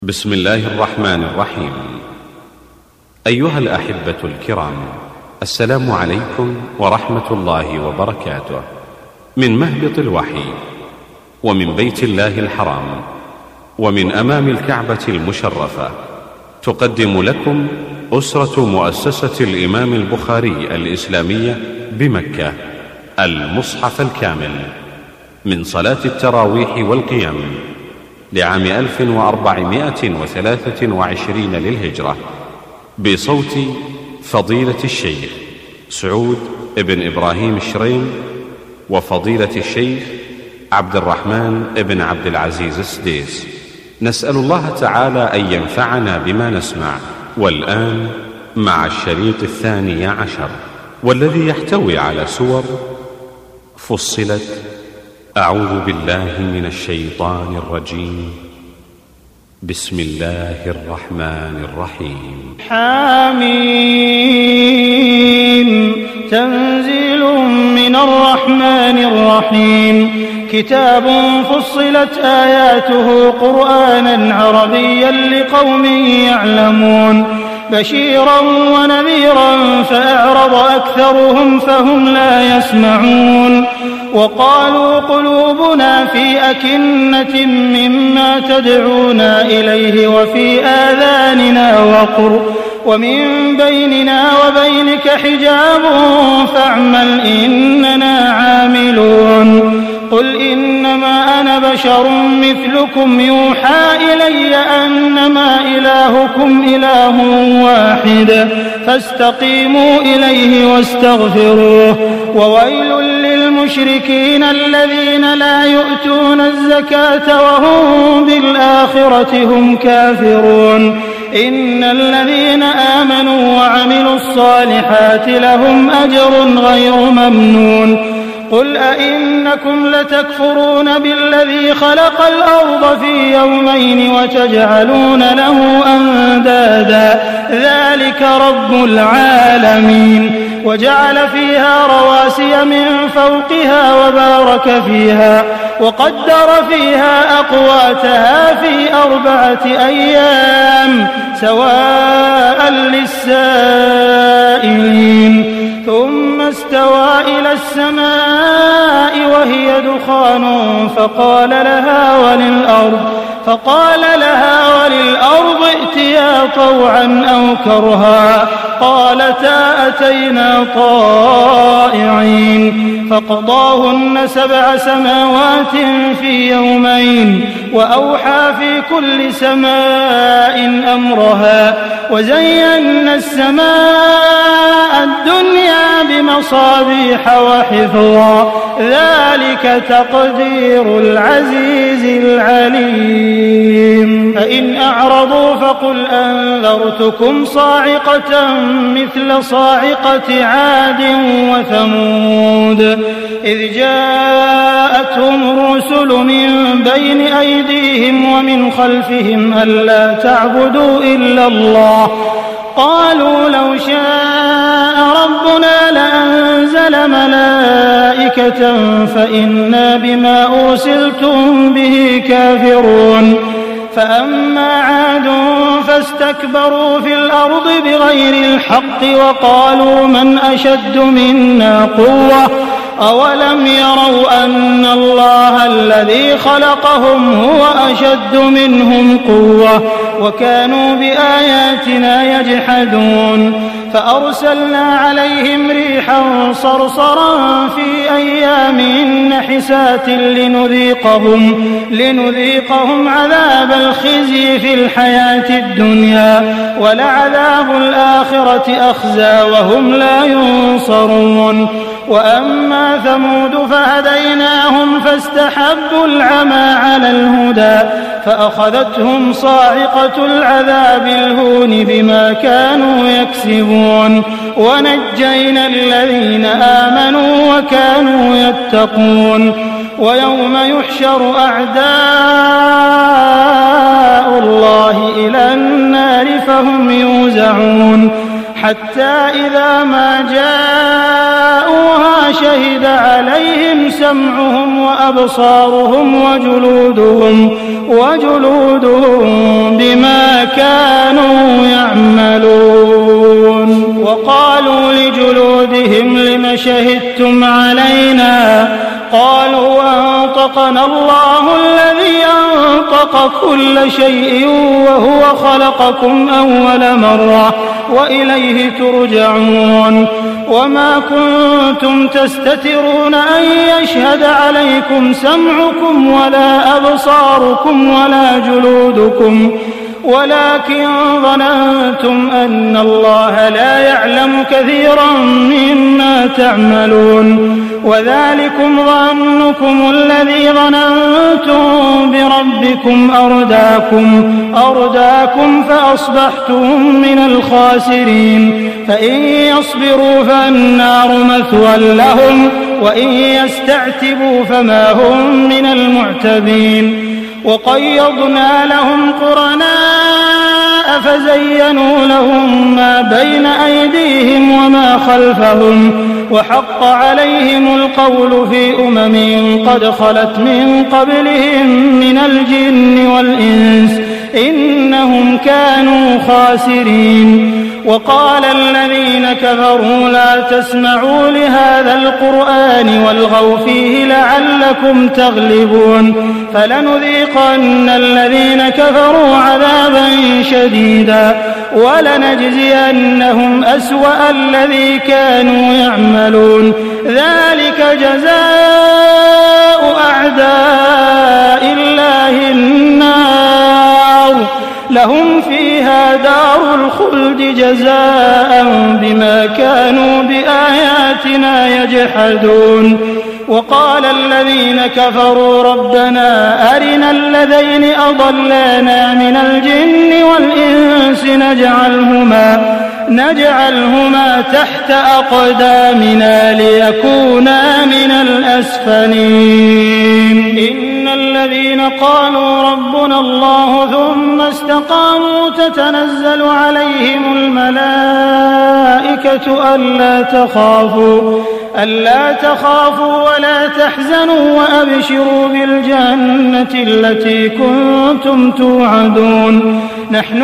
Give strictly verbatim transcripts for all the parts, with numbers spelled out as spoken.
بسم الله الرحمن الرحيم. أيها الأحبة الكرام، السلام عليكم ورحمة الله وبركاته. من مهبط الوحي ومن بيت الله الحرام ومن أمام الكعبة المشرفة، تقدم لكم أسرة مؤسسة الإمام البخاري الإسلامية بمكة المصحف الكامل من صلاة التراويح والقيام لعام ألف وأربعمائة وثلاثة وعشرين للهجرة، بصوت فضيلة الشيخ سعود بن إبراهيم الشريم وفضيلة الشيخ عبد الرحمن بن عبد العزيز السديس. نسأل الله تعالى أن ينفعنا بما نسمع. والآن مع الشريط الثاني عشر، والذي يحتوي على سور فصلت. أعوذ بالله من الشيطان الرجيم. بسم الله الرحمن الرحيم. حميم. تنزيل من الرحمن الرحيم. كتاب فصلت آياته قرآنا عربيا لقوم يعلمون، بشيرا ونذيرا فأعرض أكثرهم فهم لا يسمعون. وقالوا قلوبنا في أكنة مما تدعونا إليه وفي آذاننا وقر ومن بيننا وبينك حجاب فاعمل إننا عاملون. قل إنما أنا بشر مثلكم يوحى إلي أنما إلهكم إله واحد فاستقيموا إليه واستغفروه. وويل للمشركين الذين لا يؤتون الزكاة وهم بالآخرة هم كافرون. إن الذين آمنوا وعملوا الصالحات لهم أجر غير ممنون. قل أئنكم لتكفرون بالذي خلق الأرض في يومين وتجعلون له أندادا ذلك رب العالمين. وجعل فيها رواسي من فوقها وبارك فيها وقدر فيها أقواتها في أربعة أيام سواء للسائلين. ثم استوى إلى السماء وهي دخان فقال لها وللأرض فقال لها وللأرض ائتيا طوعا أو كرها قالتا أتينا طائعين. فقضاهن سبع سماوات في يومين وأوحى في كل سماء أمرها وزينا السماء الدنيا بمصابيح وحفظا ذلك تقدير العزيز العليم. فإن أعرضوا فقل أنذرتكم صاعقة مثل صاعقة عاد وثمود إذ جاءتهم الرسل من بين أيديهم ومن خلفهم ألا تعبدوا إلا الله قالوا لو شاء ربنا لأنزل ملائكة فإنا بما أرسلتم به كافرون. فأما عاد فاستكبروا في الأرض بغير الحق وقالوا من أشد منا قوة أولم يروا أن الله الذي خلقهم هو أشد منهم قوة وكانوا بآياتنا يجحدون. فأرسلنا عليهم ريحا صرصرا في أيام نحسات لنذيقهم, لنذيقهم عذاب الخزي في الحياة الدنيا ولعذاب الآخرة أخزى وهم لا ينصرون. وأما ثمود فهديناهم فاستحبوا العمى على الهدى فأخذتهم صاعقة العذاب الهون بما كانوا يكسبون. ونجينا الذين آمنوا وكانوا يتقون. ويوم يحشر أعداء الله إلى النار فهم يوزعون حتى إذا ما جاءوها وشهد عليهم سمعهم وأبصارهم وجلودهم وجلودهم بما كانوا يعملون. وقالوا لجلودهم لم شهدتم علينا؟ قالوا أنطقنا الله الذي أنطق كل شيء وهو خلقكم أول مرة وإليه ترجعون. وما كنتم تستترون أن يشهد عليكم سمعكم ولا أبصاركم ولا جلودكم ولكن ظننتم أن الله لا يعلم كثيرا مما تعملون. وذلكم ظنكم الذي ظننتم بربكم أرداكم أرداكم فأصبحتم من الخاسرين. فإن يصبروا فالنار مثوى لهم وإن يستعتبوا فما هم من المعتبين. وقيضنا لهم قرناء فزينوا لهم ما بين أيديهم وما خلفهم وحق عليهم القول في أمم قد خلت من قبلهم من الجن والإنس إنهم كانوا خاسرين. وقال الذين كفروا لا تسمعوا لهذا القرآن والغوا فيه لعلكم تغلبون. فلنذيقن الذين كفروا عذابا شديدا ولنجزينهم أسوأ الذي كانوا يعملون. ذلك جزاء أعداء الله النار لهم فيها دار الخلد جزاء بما كانوا بآياتنا يجحدون. وقال الذين كفروا ربنا أرنا الذين أضلانا من الجن والإنس نجعلهما نجعلهما تحت أقدامنا ليكونا من الأسفلين. إن الذين قالوا ربنا الله ثم استقاموا تتنزل عليهم الملائكة ألا تخافوا ألا تخافوا ولا تحزنوا وأبشروا بالجنة التي كنتم توعدون. نحن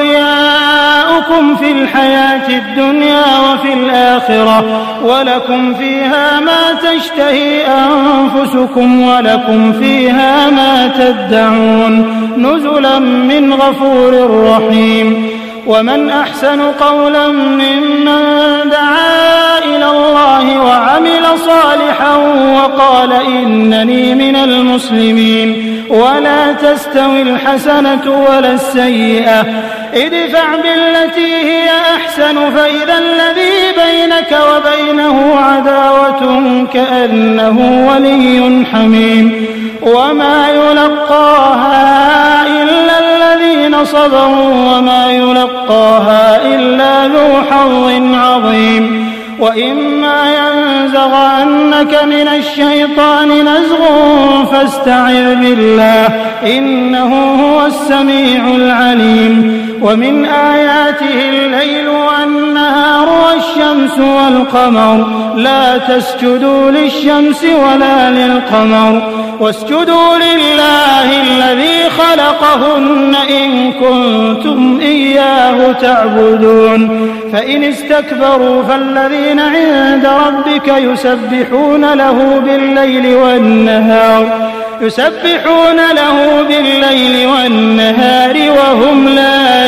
أولياؤكم في الحياة الدنيا وفي الآخرة ولكم فيها ما تشتهي أنفسكم ولكم فيها ما تدعون نزلا من غفور رحيم. ومن أحسن قولا ممن دعا إلى الله وعمل صالحا وقال إنني من المسلمين. ولا تستوي الحسنة ولا السيئة ادفع بالتي هي أحسن فإذا الذي بينك وبينه عداوة كأنه ولي حميم. وما يلقاها إلا الذين صبروا وما يلقاها إلا ذو حظ عظيم. وإما ينزغنك من الشيطان نزغ فاستعذ بالله إنه هو السميع العليم. ومن آياته الليل والنهار والشمس والقمر لا تسجدوا للشمس ولا للقمر واسجدوا لله الذي خلقهن إن كنتم إياه تعبدون. فإن استكبروا فالذين عند ربك يسبحون له بالليل والنهار يسبحون له بالليل والنهار وهم لا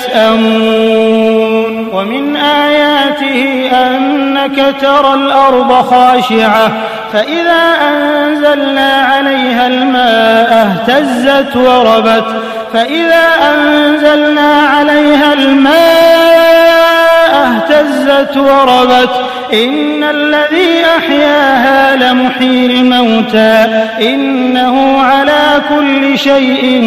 يسأمون. ومن آياته أنك ترى الأرض خاشعة فإذا أنزلنا عليها الماء اهتزت وربت فإذا أنزلنا عليها الماء اهتزت وربت إن الذي أحياها لمحيي الموتى إنه على كل شيء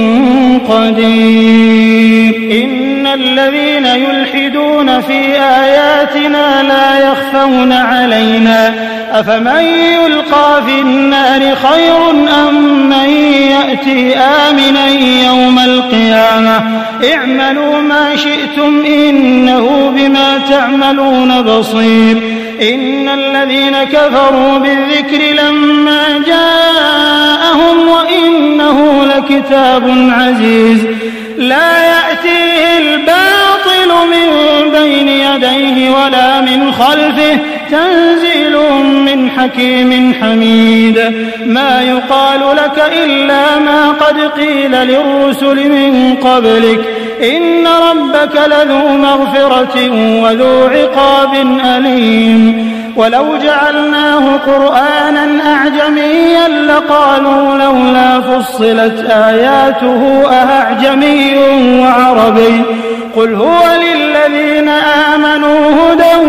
قدير. إن الذين يلحدون في آياتنا لا يخفون علينا أفمن يلقى في النار خير أم من يأتي آمنا يوم القيامة اعملوا ما شئتم إنه بما تعملون بصير. إن الذين كفروا بالذكر لما جاءهم وإنه لكتاب عزيز لا يأتيه الباطل من بين يديه ولا من خلفه تنزيل من حكيم حميد ما يقال لك إلا ما قد قيل للرسل من قبلك إن ربك لذو مغفرة وذو عقاب أليم ولو جعلناه قرآنا أعجميا لقالوا لولا فصلت آياته أأعجمي وعربي قل هو للذين آمنوا هدى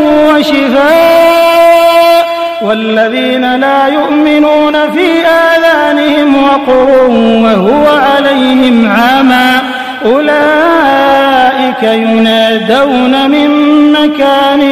وشفاء والذين لا يؤمنون في آذانهم وقر وهو عليهم عامى أولئك ينادون من مكان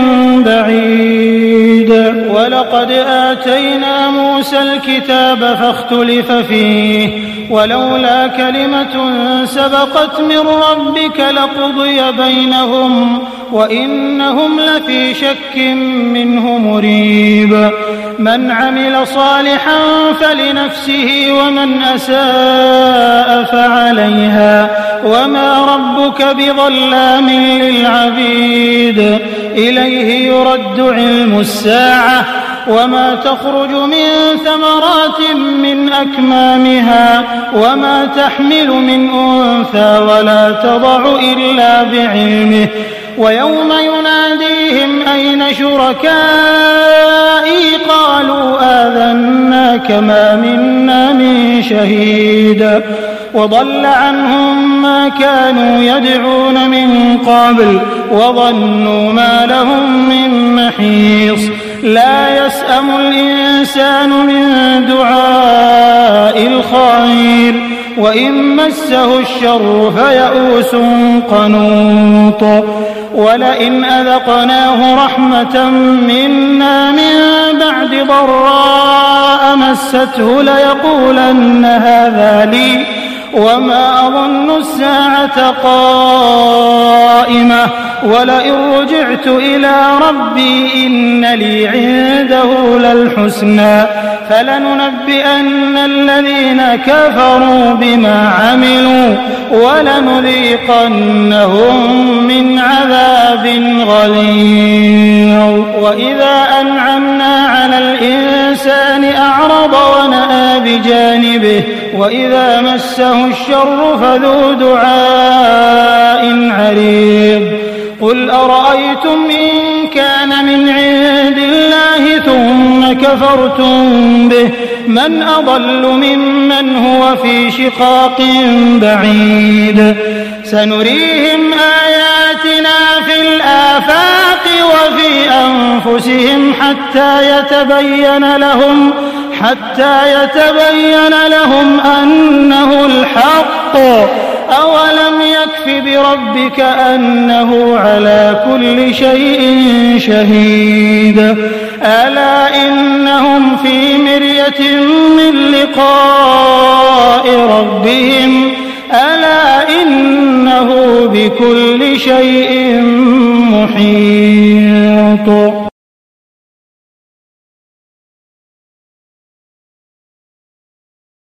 بعيد ولقد آتينا موسى الكتاب فاختلف فيه ولولا كلمة سبقت من ربك لقضي بينهم وإنهم لفي شك منه مريب من عمل صالحا فلنفسه ومن أساء فعليها وما ربك بظلام للعبيد إليه يرد علم الساعة وما تخرج من ثمرات من أكمامها وما تحمل من أنثى ولا تضع إلا بعلمه ويوم يناديهم أين شركائي قالوا آذناك ما منا من شهيد وضل عنهم ما كانوا يدعون من قبل وظنوا ما لهم من محيص لا يسأم الإنسان من دعاء الخير وإن مسه الشر فيئوس قنوط ولئن أذقناه رحمة منا من بعد ضراء مسته ليقولن هذا لي وما أظن الساعة قائمة ولئن رجعت إلى ربي إن لي عنده للحسنى فلننبئن الذين كفروا بما عملوا ولنذيقنهم من عذاب غليظ وإذا أنعمنا على الإنسان أعرض ونأى بجانبه وإذا مسه الشر فذو دعاء عريض قل أرأيتم إن كان من عند الله ثم كفرتم به من أضل ممن هو في شقاق بعيد سنريهم آياتنا في الآفاق وفي أنفسهم حتى يتبين لهم حتى يتبين لهم أنه الحق أولم يكف بربك أنه على كل شيء شهيد ألا إنهم في مرية من لقاء ربهم ألا إنه بكل شيء محيط